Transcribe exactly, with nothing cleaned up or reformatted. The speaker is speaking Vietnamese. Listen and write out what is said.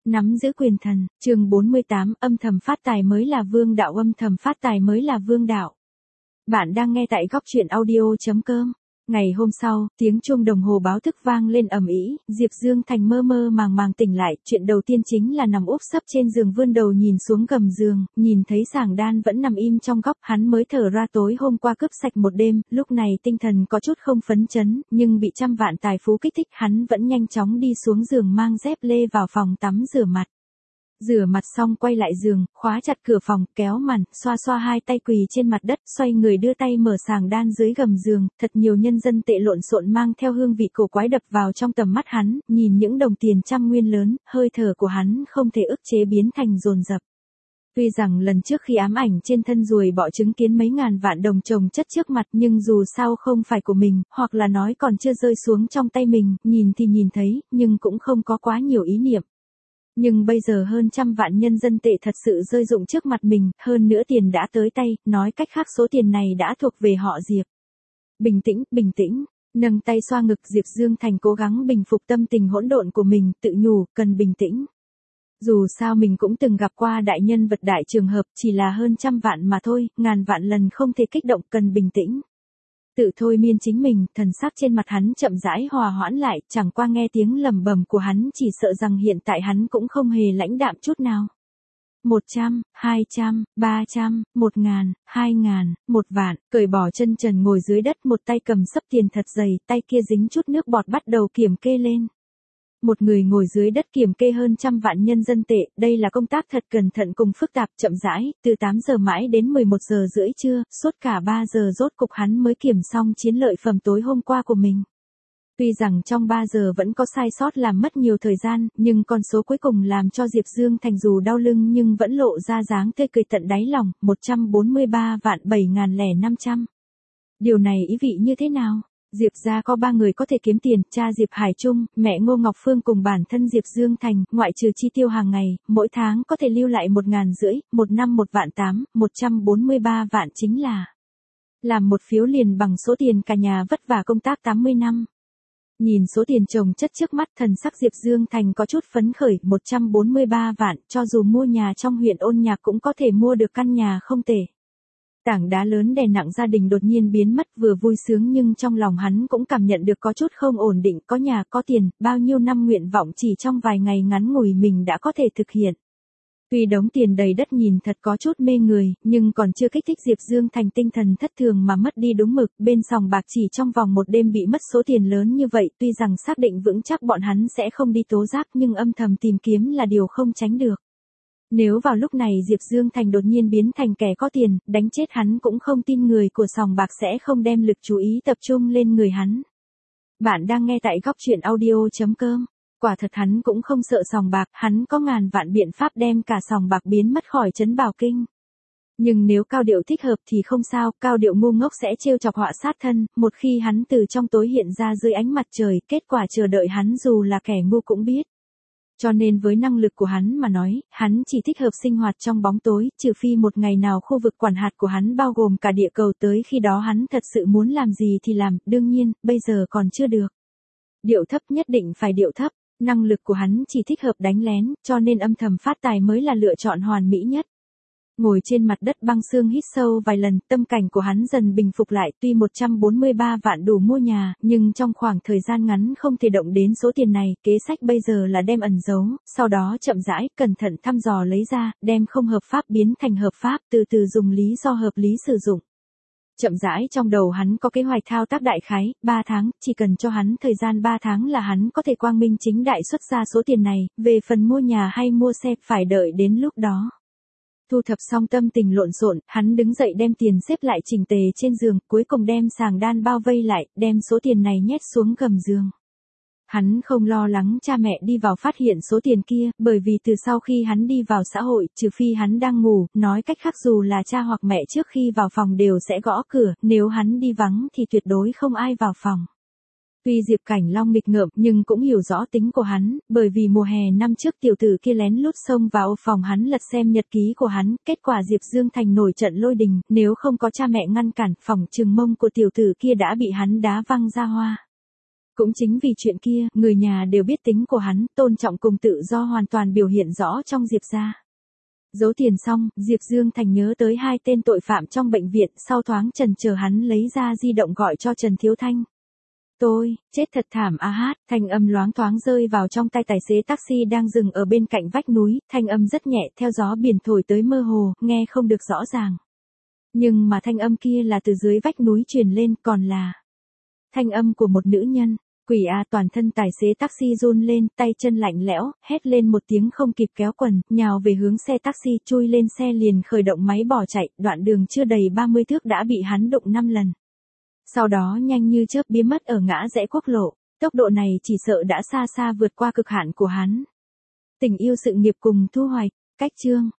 Nắm giữ quyền thần, chương bốn mươi tám, âm thầm phát tài mới là vương đạo, âm thầm phát tài mới là vương đạo. Bạn đang nghe tại góc truyện audio.com. Ngày hôm sau, tiếng chuông đồng hồ báo thức vang lên ầm ĩ, Diệp Dương Thành mơ mơ màng màng tỉnh lại, chuyện đầu tiên chính là nằm úp sấp trên giường vươn đầu nhìn xuống gầm giường, nhìn thấy Sàng Đan vẫn nằm im trong góc, hắn mới thở ra tối hôm qua cướp sạch một đêm, lúc này tinh thần có chút không phấn chấn, nhưng bị trăm vạn tài phú kích thích, hắn vẫn nhanh chóng đi xuống giường mang dép lê vào phòng tắm rửa mặt. Rửa mặt xong quay lại giường, khóa chặt cửa phòng, kéo màn, xoa xoa hai tay quỳ trên mặt đất, xoay người đưa tay mở Sàng Đan dưới gầm giường, thật nhiều nhân dân tệ lộn xộn mang theo hương vị cổ quái đập vào trong tầm mắt hắn, nhìn những đồng tiền trăm nguyên lớn, hơi thở của hắn không thể ức chế biến thành dồn dập. Tuy rằng lần trước khi ám ảnh trên thân ruồi bọ chứng kiến mấy ngàn vạn đồng chồng chất trước mặt, nhưng dù sao không phải của mình, hoặc là nói còn chưa rơi xuống trong tay mình, nhìn thì nhìn thấy, nhưng cũng không có quá nhiều ý niệm. Nhưng bây giờ hơn trăm vạn nhân dân tệ thật sự rơi rụng trước mặt mình, hơn nữa tiền đã tới tay, nói cách khác số tiền này đã thuộc về họ Diệp. Bình tĩnh, bình tĩnh, nâng tay xoa ngực, Diệp Dương Thành cố gắng bình phục tâm tình hỗn độn của mình, tự nhủ, cần bình tĩnh. Dù sao mình cũng từng gặp qua đại nhân vật đại trường hợp, chỉ là hơn trăm vạn mà thôi, ngàn vạn lần không thể kích động, cần bình tĩnh. Tự thôi miên chính mình, thần sắc trên mặt hắn chậm rãi hòa hoãn lại, chẳng qua nghe tiếng lầm bầm của hắn chỉ sợ rằng hiện tại hắn cũng không hề lãnh đạm chút nào. Một trăm, hai trăm, ba trăm, một ngàn, hai ngàn, một vạn, cởi bỏ chân trần ngồi dưới đất, một tay cầm xấp tiền thật dày, tay kia dính chút nước bọt bắt đầu kiểm kê lên. Một người ngồi dưới đất kiểm kê hơn trăm vạn nhân dân tệ, đây là công tác thật cẩn thận cùng phức tạp, chậm rãi, từ tám giờ mãi đến mười một giờ rưỡi trưa, suốt cả ba giờ rốt cục hắn mới kiểm xong chiến lợi phẩm tối hôm qua của mình. Tuy rằng trong ba giờ vẫn có sai sót làm mất nhiều thời gian, nhưng con số cuối cùng làm cho Diệp Dương Thành dù đau lưng nhưng vẫn lộ ra dáng tươi cười tận đáy lòng, một trăm bốn mươi ba vạn bảy ngàn lẻ năm trăm. Điều này ý vị như thế nào? Diệp gia có ba người có thể kiếm tiền, cha Diệp Hải Trung, mẹ Ngô Ngọc Phương cùng bản thân Diệp Dương Thành, ngoại trừ chi tiêu hàng ngày, mỗi tháng có thể lưu lại một ngàn rưỡi, một năm một vạn tám, một trăm bốn mươi ba vạn chính là làm một phiếu liền bằng số tiền cả nhà vất vả công tác tám mươi năm. Nhìn số tiền chồng chất trước mắt, thần sắc Diệp Dương Thành có chút phấn khởi, một trăm bốn mươi ba vạn, cho dù mua nhà trong huyện Ôn Nhạc cũng có thể mua được căn nhà không tệ. Tảng đá lớn đè nặng gia đình đột nhiên biến mất, vừa vui sướng nhưng trong lòng hắn cũng cảm nhận được có chút không ổn định, có nhà, có tiền, bao nhiêu năm nguyện vọng chỉ trong vài ngày ngắn ngủi mình đã có thể thực hiện. Tuy đống tiền đầy đất nhìn thật có chút mê người, nhưng còn chưa kích thích Diệp Dương Thành tinh thần thất thường mà mất đi đúng mực, bên sòng bạc chỉ trong vòng một đêm bị mất số tiền lớn như vậy, tuy rằng xác định vững chắc bọn hắn sẽ không đi tố giác nhưng âm thầm tìm kiếm là điều không tránh được. Nếu vào lúc này Diệp Dương Thành đột nhiên biến thành kẻ có tiền, đánh chết hắn cũng không tin người của sòng bạc sẽ không đem lực chú ý tập trung lên người hắn. Bạn đang nghe tại góc truyện audio.com. Quả thật hắn cũng không sợ sòng bạc, hắn có ngàn vạn biện pháp đem cả sòng bạc biến mất khỏi trấn Bảo Kinh. Nhưng nếu cao điệu thích hợp thì không sao, cao điệu ngu ngốc sẽ trêu chọc họa sát thân, một khi hắn từ trong tối hiện ra dưới ánh mặt trời, kết quả chờ đợi hắn dù là kẻ ngu cũng biết. Cho nên với năng lực của hắn mà nói, hắn chỉ thích hợp sinh hoạt trong bóng tối, trừ phi một ngày nào khu vực quản hạt của hắn bao gồm cả địa cầu, tới khi đó hắn thật sự muốn làm gì thì làm, đương nhiên, bây giờ còn chưa được. Điệu thấp, nhất định phải điệu thấp, năng lực của hắn chỉ thích hợp đánh lén, cho nên âm thầm phát tài mới là lựa chọn hoàn mỹ nhất. Ngồi trên mặt đất băng xương hít sâu vài lần, tâm cảnh của hắn dần bình phục lại, tuy một trăm bốn mươi ba vạn đủ mua nhà, nhưng trong khoảng thời gian ngắn không thể động đến số tiền này, kế sách bây giờ là đem ẩn giấu, sau đó chậm rãi, cẩn thận thăm dò lấy ra, đem không hợp pháp biến thành hợp pháp, từ từ dùng lý do hợp lý sử dụng. Chậm rãi trong đầu hắn có kế hoạch thao tác đại khái, ba tháng, chỉ cần cho hắn thời gian ba tháng là hắn có thể quang minh chính đại xuất ra số tiền này, về phần mua nhà hay mua xe, phải đợi đến lúc đó. Thu thập xong tâm tình lộn xộn, hắn đứng dậy đem tiền xếp lại chỉnh tề trên giường, cuối cùng đem Sàng Đan bao vây lại, đem số tiền này nhét xuống gầm giường. Hắn không lo lắng cha mẹ đi vào phát hiện số tiền kia, bởi vì từ sau khi hắn đi vào xã hội, trừ phi hắn đang ngủ, nói cách khác dù là cha hoặc mẹ trước khi vào phòng đều sẽ gõ cửa, nếu hắn đi vắng thì tuyệt đối không ai vào phòng. Tuy Diệp Cảnh Long nghịch ngợm nhưng cũng hiểu rõ tính của hắn, bởi vì mùa hè năm trước tiểu tử kia lén lút xông vào phòng hắn lật xem nhật ký của hắn, kết quả Diệp Dương Thành nổi trận lôi đình, nếu không có cha mẹ ngăn cản, phòng trừng mông của tiểu tử kia đã bị hắn đá văng ra hoa. Cũng chính vì chuyện kia, người nhà đều biết tính của hắn, tôn trọng cùng tự do hoàn toàn biểu hiện rõ trong Diệp gia. Giấu tiền xong, Diệp Dương Thành nhớ tới hai tên tội phạm trong bệnh viện, sau thoáng chần chờ hắn lấy ra di động gọi cho Trần Thiếu Thanh. Tôi, chết thật thảm a hát, thanh âm loáng thoáng rơi vào trong tay tài xế taxi đang dừng ở bên cạnh vách núi, thanh âm rất nhẹ theo gió biển thổi tới mơ hồ, nghe không được rõ ràng. Nhưng mà thanh âm kia là từ dưới vách núi truyền lên, còn là thanh âm của một nữ nhân. Quỷ a, toàn thân tài xế taxi run lên, tay chân lạnh lẽo, hét lên một tiếng không kịp kéo quần, nhào về hướng xe taxi, chui lên xe liền khởi động máy bỏ chạy, đoạn đường chưa đầy ba mươi thước đã bị hắn đụng năm lần. Sau đó nhanh như chớp biến mất ở ngã rẽ quốc lộ, tốc độ này chỉ sợ đã xa xa vượt qua cực hạn của hắn. Tình yêu sự nghiệp cùng thu hoạch, cách chương.